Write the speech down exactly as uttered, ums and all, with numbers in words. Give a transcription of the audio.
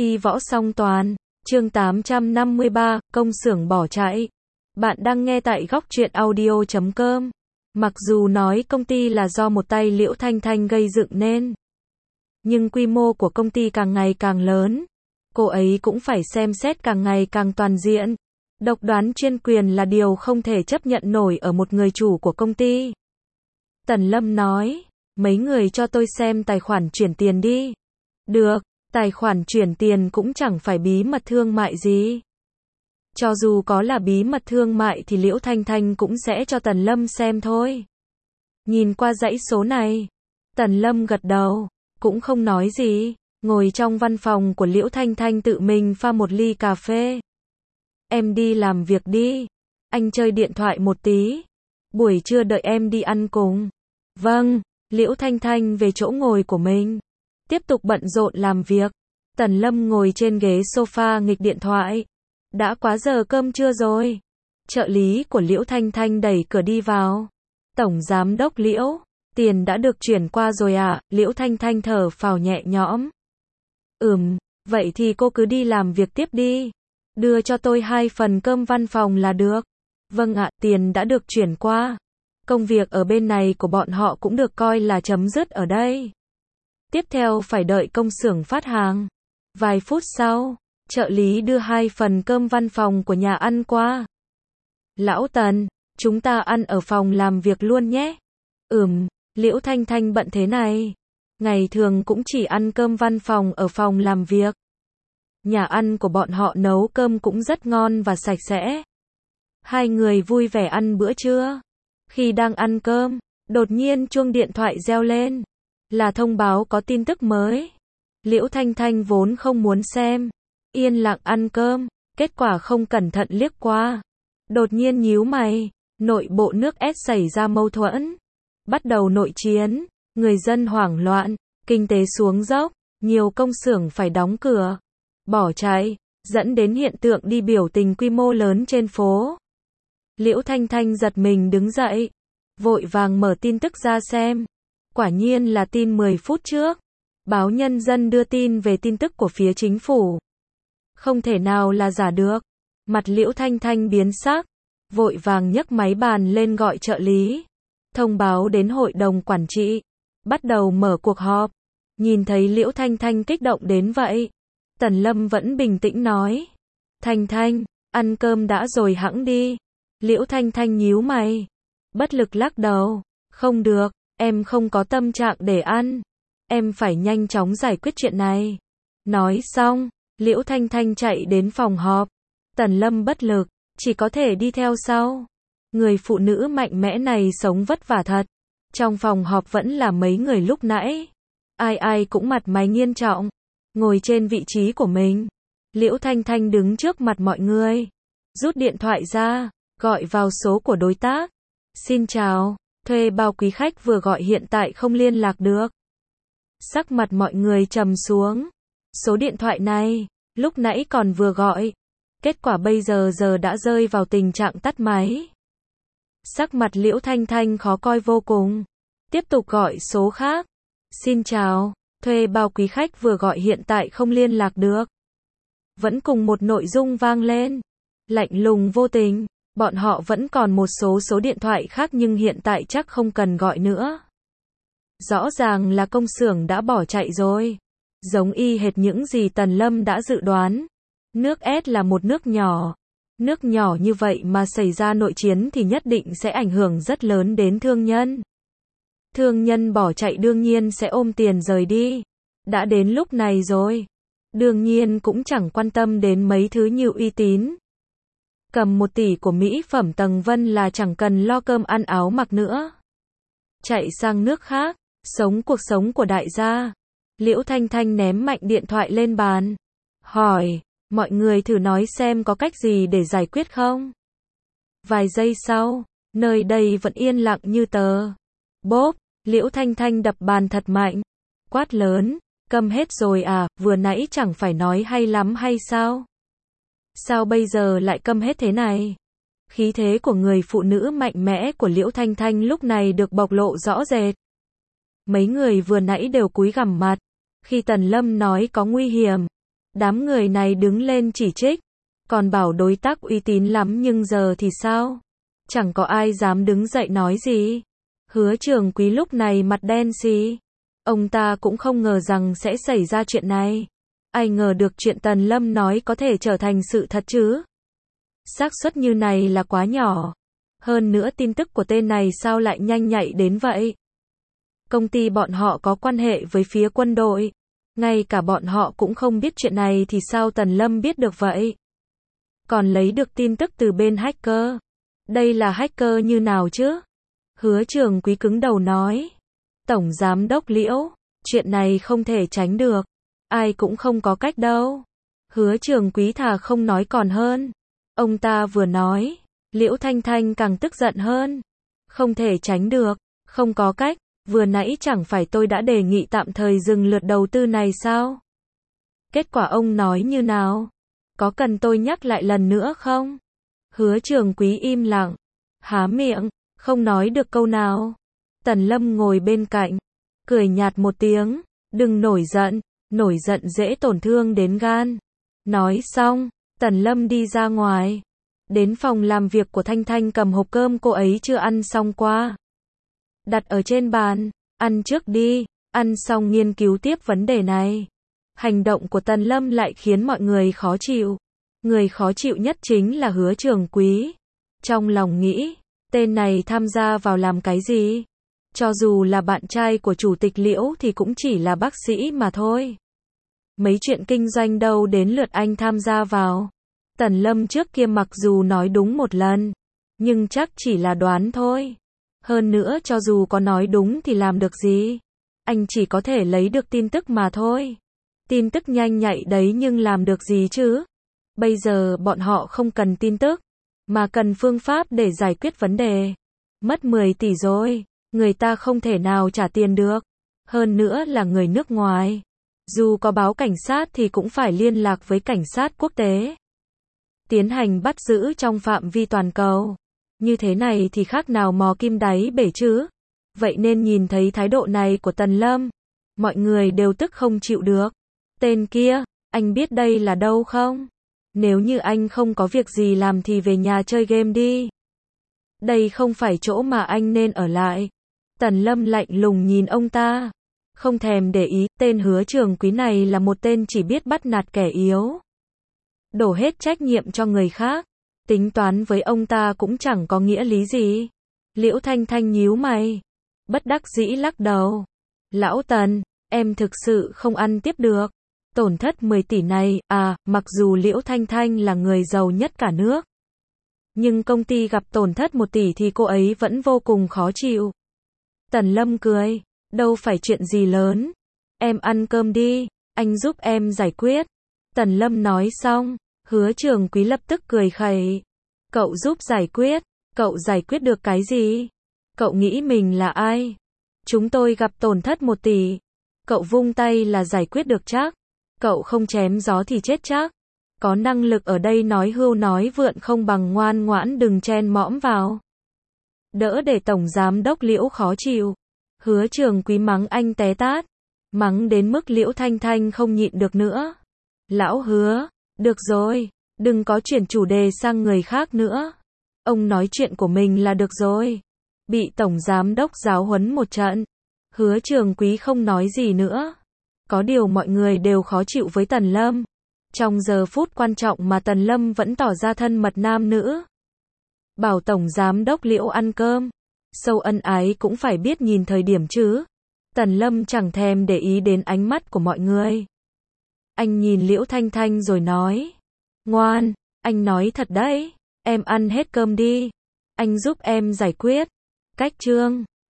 Y võ song toàn, chương tám trăm năm mươi ba, công xưởng bỏ chạy. Bạn đang nghe tại góc truyện audio chấm com. Mặc dù nói công ty là do một tay Liễu Thanh Thanh gây dựng nên, nhưng quy mô của công ty càng ngày càng lớn. Cô ấy cũng phải xem xét càng ngày càng toàn diện. Độc đoán chuyên quyền là điều không thể chấp nhận nổi ở một người chủ của công ty. Tần Lâm nói, mấy người cho tôi xem tài khoản chuyển tiền đi. Được, tài khoản chuyển tiền cũng chẳng phải bí mật thương mại gì. Cho dù có là bí mật thương mại thì Liễu Thanh Thanh cũng sẽ cho Tần Lâm xem thôi. Nhìn qua dãy số này, Tần Lâm gật đầu, cũng không nói gì, ngồi trong văn phòng của Liễu Thanh Thanh tự mình pha một ly cà phê. Em đi làm việc đi, anh chơi điện thoại một tí, buổi trưa đợi em đi ăn cùng. Vâng, Liễu Thanh Thanh về chỗ ngồi của mình, tiếp tục bận rộn làm việc. Tần Lâm ngồi trên ghế sofa nghịch điện thoại. Đã quá giờ cơm trưa rồi. Trợ lý của Liễu Thanh Thanh đẩy cửa đi vào. Tổng giám đốc Liễu, tiền đã được chuyển qua rồi à? Liễu Thanh Thanh thở phào nhẹ nhõm. Ừm, vậy thì cô cứ đi làm việc tiếp đi. Đưa cho tôi hai phần cơm văn phòng là được. Vâng ạ, tiền đã được chuyển qua. Công việc ở bên này của bọn họ cũng được coi là chấm dứt ở đây. Tiếp theo phải đợi công xưởng phát hàng. Vài phút sau, trợ lý đưa hai phần cơm văn phòng của nhà ăn qua. Lão Tần, chúng ta ăn ở phòng làm việc luôn nhé. Ừm, Liễu Thanh Thanh bận thế này. Ngày thường cũng chỉ ăn cơm văn phòng ở phòng làm việc. Nhà ăn của bọn họ nấu cơm cũng rất ngon và sạch sẽ. Hai người vui vẻ ăn bữa trưa. Khi đang ăn cơm, đột nhiên chuông điện thoại reo lên. Là thông báo có tin tức mới. Liễu Thanh Thanh vốn không muốn xem, yên lặng ăn cơm, kết quả không cẩn thận liếc qua. Đột nhiên nhíu mày, nội bộ nước ét xảy ra mâu thuẫn. Bắt đầu nội chiến, người dân hoảng loạn, kinh tế xuống dốc, nhiều công xưởng phải đóng cửa, bỏ chạy, dẫn đến hiện tượng đi biểu tình quy mô lớn trên phố. Liễu Thanh Thanh giật mình đứng dậy, vội vàng mở tin tức ra xem. Quả nhiên là tin mười phút trước. Báo Nhân dân đưa tin về tin tức của phía chính phủ. Không thể nào là giả được. Mặt Liễu Thanh Thanh biến sắc, vội vàng nhấc máy bàn lên gọi trợ lý. Thông báo đến hội đồng quản trị. Bắt đầu mở cuộc họp. Nhìn thấy Liễu Thanh Thanh kích động đến vậy, Tần Lâm vẫn bình tĩnh nói. Thanh Thanh, ăn cơm đã rồi hẵng đi. Liễu Thanh Thanh nhíu mày, bất lực lắc đầu. Không được, em không có tâm trạng để ăn. Em phải nhanh chóng giải quyết chuyện này. Nói xong, Liễu Thanh Thanh chạy đến phòng họp. Tần Lâm bất lực, chỉ có thể đi theo sau. Người phụ nữ mạnh mẽ này sống vất vả thật. Trong phòng họp vẫn là mấy người lúc nãy. Ai ai cũng mặt mày nghiêm trọng, ngồi trên vị trí của mình. Liễu Thanh Thanh đứng trước mặt mọi người, rút điện thoại ra, gọi vào số của đối tác. Xin chào, thuê bao quý khách vừa gọi hiện tại không liên lạc được. Sắc mặt mọi người trầm xuống. Số điện thoại này, lúc nãy còn vừa gọi. Kết quả bây giờ giờ đã rơi vào tình trạng tắt máy. Sắc mặt Liễu Thanh Thanh khó coi vô cùng. Tiếp tục gọi số khác. Xin chào, thuê bao quý khách vừa gọi hiện tại không liên lạc được. Vẫn cùng một nội dung vang lên. Lạnh lùng vô tình. Bọn họ vẫn còn một số số điện thoại khác nhưng hiện tại chắc không cần gọi nữa. Rõ ràng là công xưởng đã bỏ chạy rồi. Giống y hệt những gì Tần Lâm đã dự đoán. Nước ét là một nước nhỏ. Nước nhỏ như vậy mà xảy ra nội chiến thì nhất định sẽ ảnh hưởng rất lớn đến thương nhân. Thương nhân bỏ chạy đương nhiên sẽ ôm tiền rời đi. Đã đến lúc này rồi. Đương nhiên cũng chẳng quan tâm đến mấy thứ như uy tín. Cầm một tỷ của mỹ phẩm Tầng Vân là chẳng cần lo cơm ăn áo mặc nữa. Chạy sang nước khác, sống cuộc sống của đại gia. Liễu Thanh Thanh ném mạnh điện thoại lên bàn. Hỏi, mọi người thử nói xem có cách gì để giải quyết không? Vài giây sau, nơi đây vẫn yên lặng như tờ. Bốp, Liễu Thanh Thanh đập bàn thật mạnh. Quát lớn, câm hết rồi à, vừa nãy chẳng phải nói hay lắm hay sao? Sao bây giờ lại câm hết thế này? Khí thế của người phụ nữ mạnh mẽ của Liễu Thanh Thanh lúc này được bộc lộ rõ rệt. Mấy người vừa nãy đều cúi gằm mặt. Khi Tần Lâm nói có nguy hiểm, Đám người này đứng lên chỉ trích, còn bảo đối tác uy tín lắm nhưng giờ thì sao? Chẳng có ai dám đứng dậy nói gì. Hứa Trường Quý lúc này mặt đen xì. Ông ta cũng không ngờ rằng sẽ xảy ra chuyện này. Ai ngờ được chuyện Tần Lâm nói có thể trở thành sự thật chứ. Xác suất như này là quá nhỏ. Hơn nữa tin tức của tên này sao lại nhanh nhạy đến vậy? Công ty bọn họ có quan hệ với phía quân đội. Ngay cả bọn họ cũng không biết chuyện này thì sao Tần Lâm biết được vậy? Còn lấy được tin tức từ bên hacker. Đây là hacker như nào chứ? Hứa Trường Quý cứng đầu nói. Tổng Giám đốc Liễu, chuyện này không thể tránh được. Ai cũng không có cách đâu. Hứa Trường Quý thà không nói còn hơn. Ông ta vừa nói, Liễu Thanh Thanh càng tức giận hơn. Không thể tránh được, không có cách, vừa nãy chẳng phải tôi đã đề nghị tạm thời dừng lượt đầu tư này sao? Kết quả ông nói như nào? Có cần tôi nhắc lại lần nữa không? Hứa Trường Quý im lặng, há miệng, không nói được câu nào. Tần Lâm ngồi bên cạnh, cười nhạt một tiếng, đừng nổi giận, nổi giận dễ tổn thương đến gan. Nói xong, Tần Lâm đi ra ngoài, đến phòng làm việc của Thanh Thanh cầm hộp cơm cô ấy chưa ăn xong qua. Đặt ở trên bàn, ăn trước đi, ăn xong nghiên cứu tiếp vấn đề này. Hành động của Tần Lâm lại khiến mọi người khó chịu. Người khó chịu nhất chính là Hứa Trường Quý. Trong lòng nghĩ, tên này tham gia vào làm cái gì? Cho dù là bạn trai của chủ tịch Liễu thì cũng chỉ là bác sĩ mà thôi. Mấy chuyện kinh doanh đâu đến lượt anh tham gia vào. Tần Lâm trước kia mặc dù nói đúng một lần, nhưng chắc chỉ là đoán thôi. Hơn nữa cho dù có nói đúng thì làm được gì? Anh chỉ có thể lấy được tin tức mà thôi. Tin tức nhanh nhạy đấy nhưng làm được gì chứ? Bây giờ bọn họ không cần tin tức, mà cần phương pháp để giải quyết vấn đề. Mất mười tỷ rồi, người ta không thể nào trả tiền được. Hơn nữa là người nước ngoài. Dù có báo cảnh sát thì cũng phải liên lạc với cảnh sát quốc tế. Tiến hành bắt giữ trong phạm vi toàn cầu. Như thế này thì khác nào mò kim đáy bể chứ. Vậy nên nhìn thấy thái độ này của Tần Lâm, mọi người đều tức không chịu được. Tên kia, anh biết đây là đâu không? Nếu như anh không có việc gì làm thì về nhà chơi game đi. Đây không phải chỗ mà anh nên ở lại. Tần Lâm lạnh lùng nhìn ông ta. Không thèm để ý, tên Hứa Trường Quý này là một tên chỉ biết bắt nạt kẻ yếu. Đổ hết trách nhiệm cho người khác. Tính toán với ông ta cũng chẳng có nghĩa lý gì. Liễu Thanh Thanh nhíu mày. Bất đắc dĩ lắc đầu. Lão Tần, em thực sự không ăn tiếp được. Tổn thất mười tỷ này, à, mặc dù Liễu Thanh Thanh là người giàu nhất cả nước. Nhưng công ty gặp tổn thất một tỷ thì cô ấy vẫn vô cùng khó chịu. Tần Lâm cười. Đâu phải chuyện gì lớn. Em ăn cơm đi, anh giúp em giải quyết. Tần Lâm nói xong, Hứa Trường Quý lập tức cười khẩy. Cậu giúp giải quyết, cậu giải quyết được cái gì? Cậu nghĩ mình là ai? Chúng tôi gặp tổn thất một tỷ. Cậu vung tay là giải quyết được chắc. Cậu không chém gió thì chết chắc. Có năng lực ở đây nói hưu nói vượn không bằng ngoan ngoãn đừng chen mõm vào. Đỡ để Tổng Giám đốc Liễu khó chịu. Hứa Trường Quý mắng anh té tát. Mắng đến mức Liễu Thanh Thanh không nhịn được nữa. Lão Hứa, được rồi, đừng có chuyển chủ đề sang người khác nữa. Ông nói chuyện của mình là được rồi. Bị Tổng Giám đốc giáo huấn một trận. Hứa Trường Quý không nói gì nữa. Có điều mọi người đều khó chịu với Tần Lâm. Trong giờ phút quan trọng mà Tần Lâm vẫn tỏ ra thân mật nam nữ. Bảo Tổng Giám đốc Liễu ăn cơm. Sâu ân ái cũng phải biết nhìn thời điểm chứ. Tần Lâm chẳng thèm để ý đến ánh mắt của mọi người. Anh nhìn Liễu Thanh Thanh rồi nói. Ngoan, anh nói thật đấy. Em ăn hết cơm đi. Anh giúp em giải quyết. Cách chương